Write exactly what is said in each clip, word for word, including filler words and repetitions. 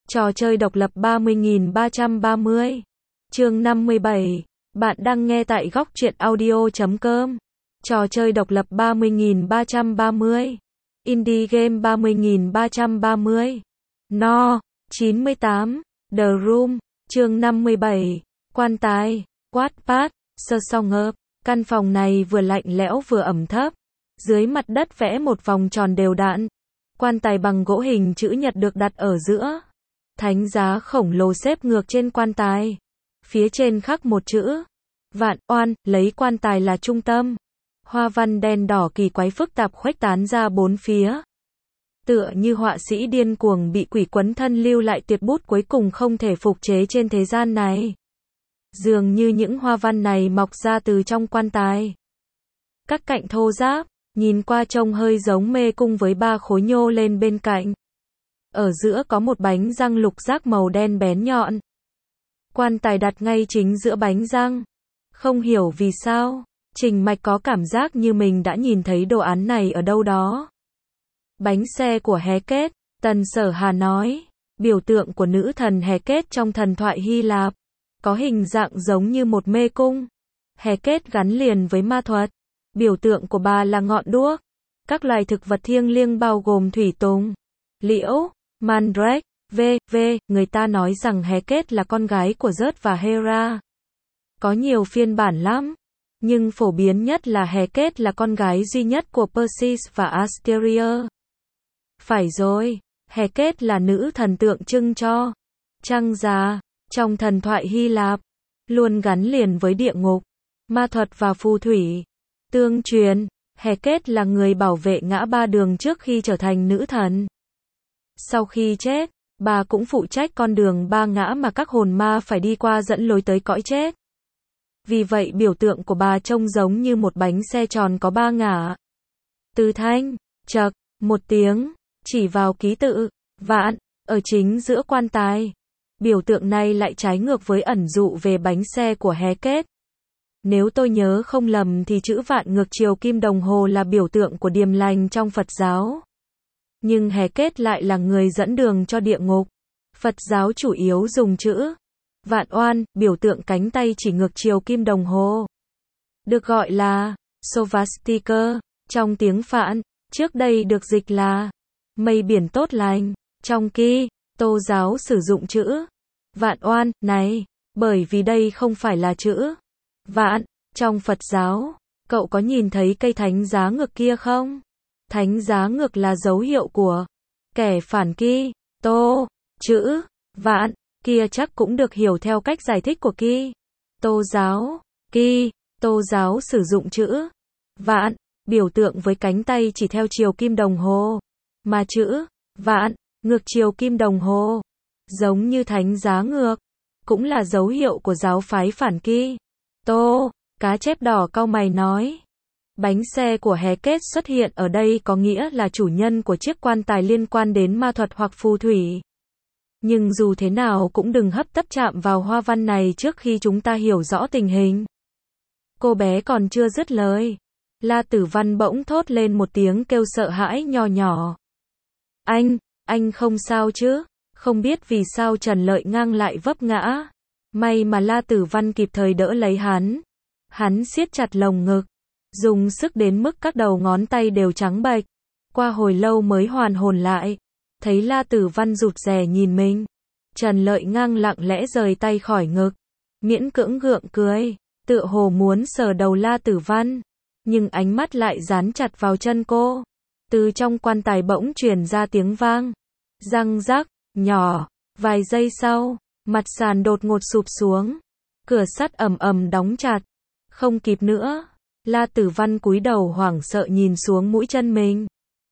Trò chơi độc lập ba mươi nghìn ba trăm ba mươi. Chương năm mươi bảy. Bạn đang nghe tại góc truyện audio chấm com. Trò chơi độc lập ba mươi nghìn ba trăm ba mươi. Indie game ba mươi nghìn ba trăm ba mươi. No. chín mươi tám. The Room. Chương năm mươi bảy. Quan tài. Wattpad. Sơ song ngợp. Căn phòng này vừa lạnh lẽo vừa ẩm thấp. Dưới mặt đất vẽ một vòng tròn đều đặn. Quan tài bằng gỗ hình chữ nhật được đặt ở giữa. Thánh giá khổng lồ xếp ngược trên quan tài. Phía trên khắc một chữ Vạn Oan, lấy quan tài là trung tâm. Hoa văn đen đỏ kỳ quái phức tạp khuếch tán ra bốn phía. Tựa như họa sĩ điên cuồng bị quỷ quấn thân lưu lại tuyệt bút cuối cùng không thể phục chế trên thế gian này. Dường như những hoa văn này mọc ra từ trong quan tài. Các cạnh thô ráp, nhìn qua trông hơi giống mê cung với ba khối nhô lên bên cạnh. Ở giữa có một bánh răng lục giác màu đen bén nhọn. Quan tài đặt ngay chính giữa bánh răng. Không hiểu vì sao, Trình Mạch có cảm giác như mình đã nhìn thấy đồ án này ở đâu đó. Bánh xe của Heket, Tần Sở Hà nói, biểu tượng của nữ thần Heket trong thần thoại Hy Lạp, có hình dạng giống như một mê cung. Heket gắn liền với ma thuật. Biểu tượng của bà là ngọn đuốc. Các loài thực vật thiêng liêng bao gồm thủy tùng, liễu, mandrake, v.v. Người ta nói rằng Heket là con gái của Zeus và Hera. Có nhiều phiên bản lắm, nhưng phổ biến nhất là Heket là con gái duy nhất của Perseus và Asteria. Phải rồi, Heket là nữ thần tượng trưng cho trăng già trong thần thoại Hy Lạp, luôn gắn liền với địa ngục, ma thuật và phù thủy. Tương truyền, Heket là người bảo vệ ngã ba đường trước khi trở thành nữ thần. Sau khi chết, bà cũng phụ trách con đường ba ngã mà các hồn ma phải đi qua dẫn lối tới cõi chết. Vì vậy biểu tượng của bà trông giống như một bánh xe tròn có ba ngả. Từ thanh, chậc, một tiếng, chỉ vào ký tự, vạn, ở chính giữa quan tài. Biểu tượng này lại trái ngược với ẩn dụ về bánh xe của Heket. Nếu tôi nhớ không lầm thì chữ vạn ngược chiều kim đồng hồ là biểu tượng của điềm lành trong Phật giáo. Nhưng Heket lại là người dẫn đường cho địa ngục. Phật giáo chủ yếu dùng chữ Vạn Oan, biểu tượng cánh tay chỉ ngược chiều kim đồng hồ. Được gọi là Svastika trong tiếng Phạn, trước đây được dịch là mây biển tốt lành. Trong Ki Tô giáo sử dụng chữ Vạn Oan này, bởi vì đây không phải là chữ Vạn trong Phật giáo. Cậu có nhìn thấy cây thánh giá ngược kia không? Thánh giá ngược là dấu hiệu của kẻ phản Ki Tô. Chữ Vạn kia chắc cũng được hiểu theo cách giải thích của Ki Tô giáo. Ki Tô giáo sử dụng chữ Vạn, biểu tượng với cánh tay chỉ theo chiều kim đồng hồ, mà chữ Vạn ngược chiều kim đồng hồ, giống như thánh giá ngược, cũng là dấu hiệu của giáo phái phản Ki Tô. Cá chép đỏ cau mày nói, bánh xe của Heket xuất hiện ở đây có nghĩa là chủ nhân của chiếc quan tài liên quan đến ma thuật hoặc phù thủy. Nhưng dù thế nào cũng đừng hấp tấp chạm vào hoa văn này trước khi chúng ta hiểu rõ tình hình. Cô bé còn chưa dứt lời, La Tử Văn bỗng thốt lên một tiếng kêu sợ hãi nho nhỏ. Anh, anh không sao chứ? Không biết vì sao Trần Lợi Ngang lại vấp ngã. May mà La Tử Văn kịp thời đỡ lấy hắn. Hắn siết chặt lồng ngực, dùng sức đến mức các đầu ngón tay đều trắng bệch. Qua hồi lâu mới hoàn hồn lại, thấy La Tử Văn rụt rè nhìn mình. Trần Lợi Ngang lặng lẽ rời tay khỏi ngực, miễn cưỡng gượng cười, tựa hồ muốn sờ đầu La Tử Văn, nhưng ánh mắt lại dán chặt vào chân cô. Từ trong quan tài bỗng truyền ra tiếng vang răng rắc nhỏ. Vài giây sau, mặt sàn đột ngột sụp xuống, cửa sắt ầm ầm đóng chặt. Không kịp nữa, La Tử Văn cúi đầu hoảng sợ nhìn xuống mũi chân mình.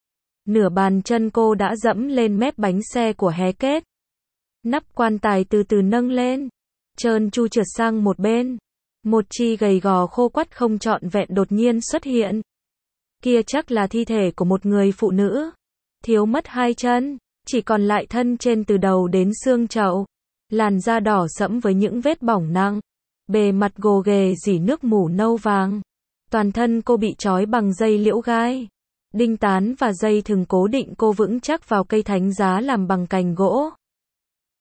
Nửa bàn chân cô đã dẫm lên mép bánh xe của Heket. Nắp quan tài từ từ nâng lên, trơn tru trượt sang một bên. Một chi gầy gò khô quắt không trọn vẹn đột nhiên xuất hiện. Kia chắc là thi thể của một người phụ nữ. Thiếu mất hai chân, chỉ còn lại thân trên từ đầu đến xương chậu. Làn da đỏ sẫm với những vết bỏng nặng. Bề mặt gồ ghề rỉ nước mủ nâu vàng. Toàn thân cô bị trói bằng dây liễu gai, đinh tán và dây thừng cố định cô vững chắc vào cây thánh giá làm bằng cành gỗ.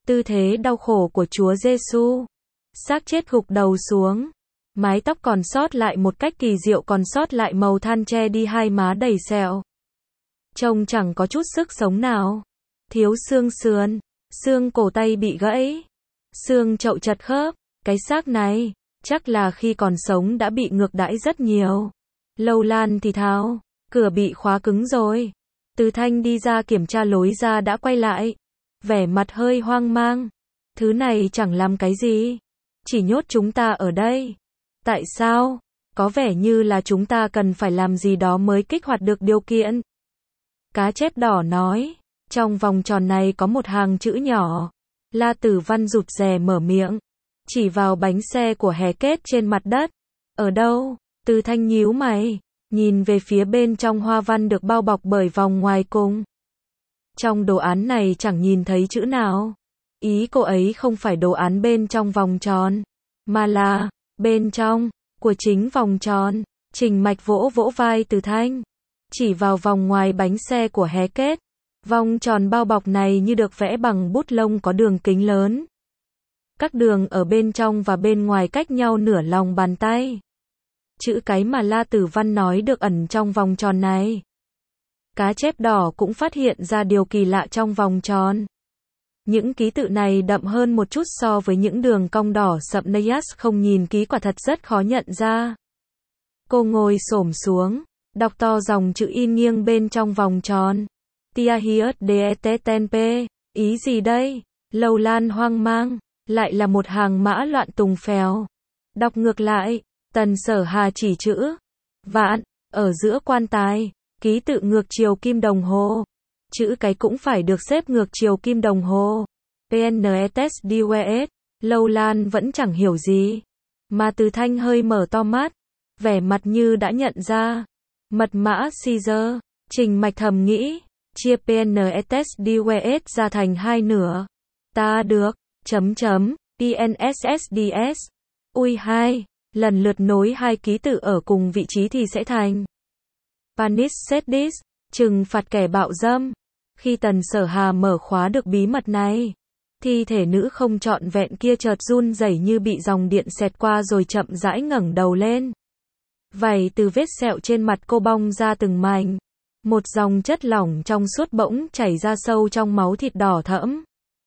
Tư thế đau khổ của Chúa Giêsu. Xác chết gục đầu xuống. Mái tóc còn sót lại một cách kỳ diệu còn sót lại màu than che đi hai má đầy sẹo. Trông chẳng có chút sức sống nào. Thiếu xương sườn, xương cổ tay bị gãy, xương chậu chật khớp. Cái xác này, chắc là khi còn sống đã bị ngược đãi rất nhiều. Lâu Lan thì thào, cửa bị khóa cứng rồi. Từ Thanh đi ra kiểm tra lối ra đã quay lại. Vẻ mặt hơi hoang mang. Thứ này chẳng làm cái gì. Chỉ nhốt chúng ta ở đây. Tại sao? Có vẻ như là chúng ta cần phải làm gì đó mới kích hoạt được điều kiện. Cá chép đỏ nói. Trong vòng tròn này có một hàng chữ nhỏ. La Tử Văn rụt rè mở miệng. Chỉ vào bánh xe của Hé Kết trên mặt đất. Ở đâu? Từ Thanh nhíu mày. Nhìn về phía bên trong hoa văn được bao bọc bởi vòng ngoài cùng. Trong đồ án này chẳng nhìn thấy chữ nào. Ý cô ấy không phải đồ án bên trong vòng tròn, mà là bên trong của chính vòng tròn. Trình Mạch vỗ vỗ vai Từ Thanh, chỉ vào vòng ngoài bánh xe của Hé Kết. Vòng tròn bao bọc này như được vẽ bằng bút lông có đường kính lớn. Các đường ở bên trong và bên ngoài cách nhau nửa lòng bàn tay. Chữ cái mà La Tử Văn nói được ẩn trong vòng tròn này. Cá chép đỏ cũng phát hiện ra điều kỳ lạ trong vòng tròn. Những ký tự này đậm hơn một chút so với những đường cong đỏ sậm Nayas không nhìn ký quả thật rất khó nhận ra. Cô ngồi xổm xuống, đọc to dòng chữ in nghiêng bên trong vòng tròn. Tia hiớt det ten p, ý gì đây? Lâu Lan hoang mang, lại là một hàng mã loạn tùng phèo. Đọc ngược lại, Tần Sở Hà chỉ chữ vạn, ở giữa quan tài, ký tự ngược chiều kim đồng hồ. Chữ cái cũng phải được xếp ngược chiều kim đồng hồ. pnetsdws, Lâu Lan vẫn chẳng hiểu gì. Mà Từ Thanh hơi mở to mắt, vẻ mặt như đã nhận ra. Mật mã Caesar, Trình Mạch thầm nghĩ, chia pnetsdws ra thành hai nửa. Ta được, chấm chấm, pnssds. Ui hai, lần lượt nối hai ký tự ở cùng vị trí thì sẽ thành Panissedis, trừng phạt kẻ bạo dâm. Khi Tần Sở Hà mở khóa được bí mật này, thi thể nữ không trọn vẹn kia chợt run rẩy như bị dòng điện xẹt qua rồi chậm rãi ngẩng đầu lên. Vảy từ vết sẹo trên mặt cô bong ra từng mảnh. Một dòng chất lỏng trong suốt bỗng chảy ra sâu trong máu thịt đỏ thẫm.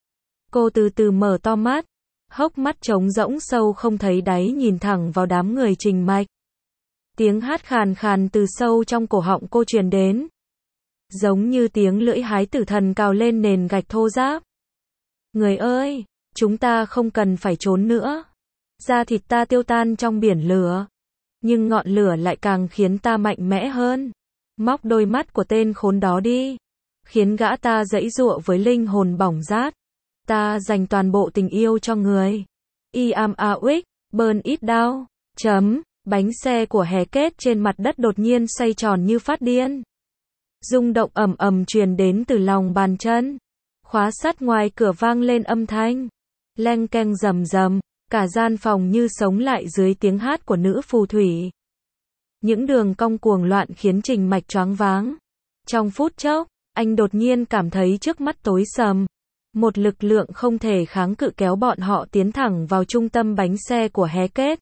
Cô từ từ mở to mắt, hốc mắt trống rỗng sâu không thấy đáy nhìn thẳng vào đám người Trình Mạch. Tiếng hát khàn khàn từ sâu trong cổ họng cô truyền đến. Giống như tiếng lưỡi hái tử thần cào lên nền gạch thô ráp. Người ơi, chúng ta không cần phải trốn nữa. Da thịt ta tiêu tan trong biển lửa. Nhưng ngọn lửa lại càng khiến ta mạnh mẽ hơn. Móc đôi mắt của tên khốn đó đi. Khiến gã ta giãy giụa với linh hồn bỏng rát. Ta dành toàn bộ tình yêu cho người. I am a wick, burn it down. Chấm. Bánh xe của Hé Kết trên mặt đất đột nhiên xoay tròn như phát điên. Rung động ầm ầm truyền đến từ lòng bàn chân. Khóa sắt ngoài cửa vang lên âm thanh. Leng keng rầm rầm. Cả gian phòng như sống lại dưới tiếng hát của nữ phù thủy. Những đường cong cuồng loạn khiến Trình Mạch choáng váng. Trong phút chốc, anh đột nhiên cảm thấy trước mắt tối sầm. Một lực lượng không thể kháng cự kéo bọn họ tiến thẳng vào trung tâm bánh xe của Hé Kết.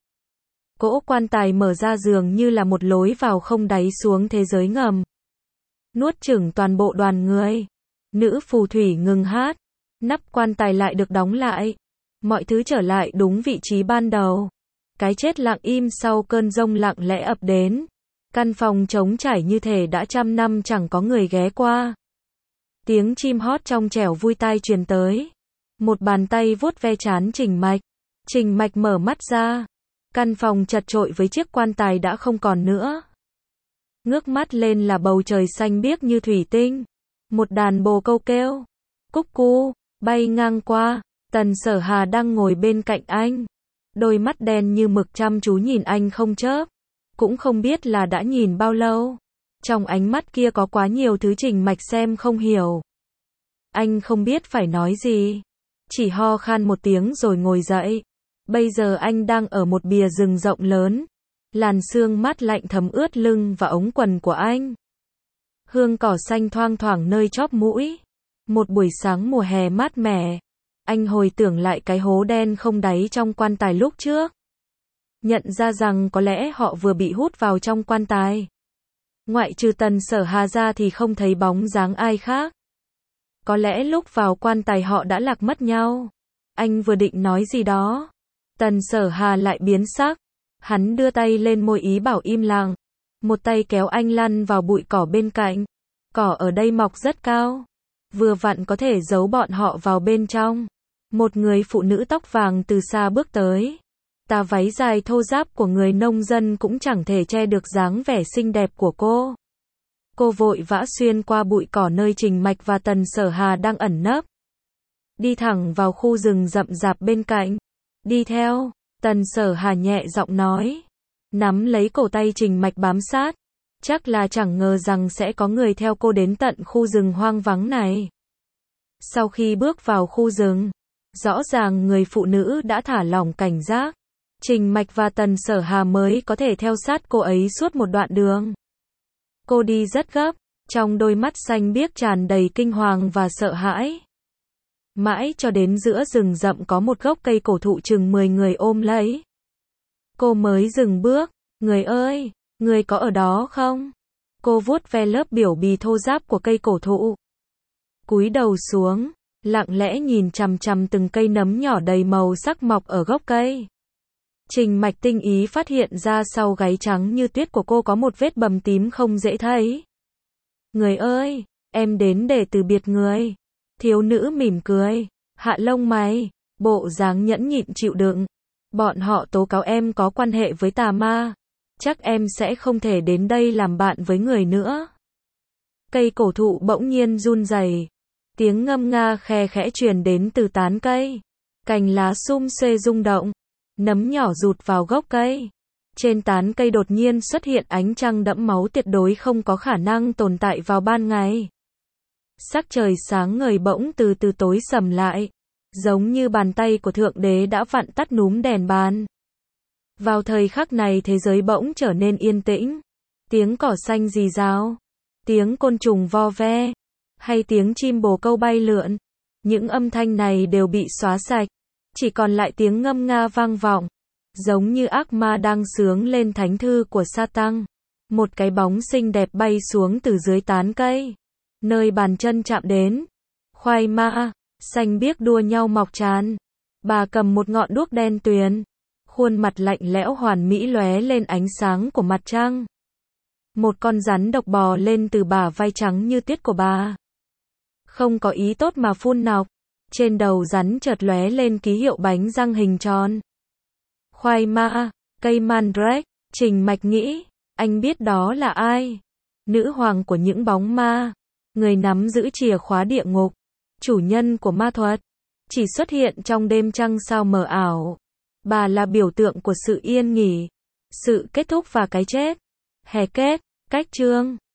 Cỗ quan tài mở ra dường như là một lối vào không đáy xuống thế giới ngầm. Nuốt chửng toàn bộ đoàn người. Nữ phù thủy ngừng hát. Nắp quan tài lại được đóng lại. Mọi thứ trở lại đúng vị trí ban đầu. Cái chết lặng im sau cơn giông lặng lẽ ập đến. Căn phòng trống trải như thể đã trăm năm chẳng có người ghé qua. Tiếng chim hót trong trẻo vui tai truyền tới. Một bàn tay vuốt ve trán Trình Mạch. Trình Mạch mở mắt ra. Căn phòng chật chội với chiếc quan tài đã không còn nữa. Ngước mắt lên là bầu trời xanh biếc như thủy tinh. Một đàn bồ câu kêu. Cúc cu, bay ngang qua. Tần Sở Hà đang ngồi bên cạnh anh. Đôi mắt đen như mực chăm chú nhìn anh không chớp. Cũng không biết là đã nhìn bao lâu. Trong ánh mắt kia có quá nhiều thứ Trình Mạch xem không hiểu. Anh không biết phải nói gì. Chỉ ho khan một tiếng rồi ngồi dậy. Bây giờ anh đang ở một bìa rừng rộng lớn. Làn sương mát lạnh thấm ướt lưng và ống quần của anh. Hương cỏ xanh thoang thoảng nơi chóp mũi. Một buổi sáng mùa hè mát mẻ. Anh hồi tưởng lại cái hố đen không đáy trong quan tài lúc trước. Nhận ra rằng có lẽ họ vừa bị hút vào trong quan tài. Ngoại trừ Tần Sở Hà ra thì không thấy bóng dáng ai khác. Có lẽ lúc vào quan tài họ đã lạc mất nhau. Anh vừa định nói gì đó. Tần Sở Hà lại biến sắc. Hắn đưa tay lên môi ý bảo im lặng. Một tay kéo anh lăn vào bụi cỏ bên cạnh. Cỏ ở đây mọc rất cao. Vừa vặn có thể giấu bọn họ vào bên trong. Một người phụ nữ tóc vàng từ xa bước tới. Tà váy dài thô ráp của người nông dân cũng chẳng thể che được dáng vẻ xinh đẹp của cô. Cô vội vã xuyên qua bụi cỏ nơi Trình Mạch và Tần Sở Hà đang ẩn nấp. Đi thẳng vào khu rừng rậm rạp bên cạnh. Đi theo, Tần Sở Hà nhẹ giọng nói. Nắm lấy cổ tay Trình Mạch bám sát. Chắc là chẳng ngờ rằng sẽ có người theo cô đến tận khu rừng hoang vắng này. Sau khi bước vào khu rừng, rõ ràng người phụ nữ đã thả lỏng cảnh giác. Trình Mạch và Tần Sở Hà mới có thể theo sát cô ấy suốt một đoạn đường. Cô đi rất gấp, trong đôi mắt xanh biếc tràn đầy kinh hoàng và sợ hãi. Mãi cho đến giữa rừng rậm có một gốc cây cổ thụ chừng mười người ôm lấy. Cô mới dừng bước. Người ơi, người có ở đó không? Cô vuốt ve lớp biểu bì thô ráp của cây cổ thụ. Cúi đầu xuống, lặng lẽ nhìn chằm chằm từng cây nấm nhỏ đầy màu sắc mọc ở gốc cây. Trình Mạch tinh ý phát hiện ra sau gáy trắng như tuyết của cô có một vết bầm tím không dễ thấy. Người ơi, em đến để từ biệt người. Thiếu nữ mỉm cười, hạ lông mày, bộ dáng nhẫn nhịn chịu đựng. Bọn họ tố cáo em có quan hệ với tà ma. Chắc em sẽ không thể đến đây làm bạn với người nữa. Cây cổ thụ bỗng nhiên run rẩy. Tiếng ngâm nga khe khẽ truyền đến từ tán cây. Cành lá sum xuê rung động. Nấm nhỏ rụt vào gốc cây. Trên tán cây đột nhiên xuất hiện ánh trăng đẫm máu tuyệt đối không có khả năng tồn tại vào ban ngày. Sắc trời sáng ngời bỗng từ từ tối sầm lại. Giống như bàn tay của Thượng Đế đã vặn tắt núm đèn bàn. Vào thời khắc này thế giới bỗng trở nên yên tĩnh. Tiếng cỏ xanh rì rào. Tiếng côn trùng vo ve. Hay tiếng chim bồ câu bay lượn. Những âm thanh này đều bị xóa sạch. Chỉ còn lại tiếng ngâm nga vang vọng. Giống như ác ma đang sướng lên thánh thư của Satan. Một cái bóng xinh đẹp bay xuống từ dưới tán cây. Nơi bàn chân chạm đến. Khoai ma, xanh biếc đua nhau mọc tràn. Bà cầm một ngọn đuốc đen tuyền. Khuôn mặt lạnh lẽo hoàn mỹ lóe lên ánh sáng của mặt trăng. Một con rắn độc bò lên từ bả vai trắng như tuyết của bà. Không có ý tốt mà phun nọc. Trên đầu rắn chợt lóe lên ký hiệu bánh răng hình tròn. Khoai ma, cây mandrake, Trình Mạch nghĩ, anh biết đó là ai? Nữ hoàng của những bóng ma, người nắm giữ chìa khóa địa ngục, chủ nhân của ma thuật, chỉ xuất hiện trong đêm trăng sao mờ ảo. Bà là biểu tượng của sự yên nghỉ, sự kết thúc và cái chết. Hè kết, cách chương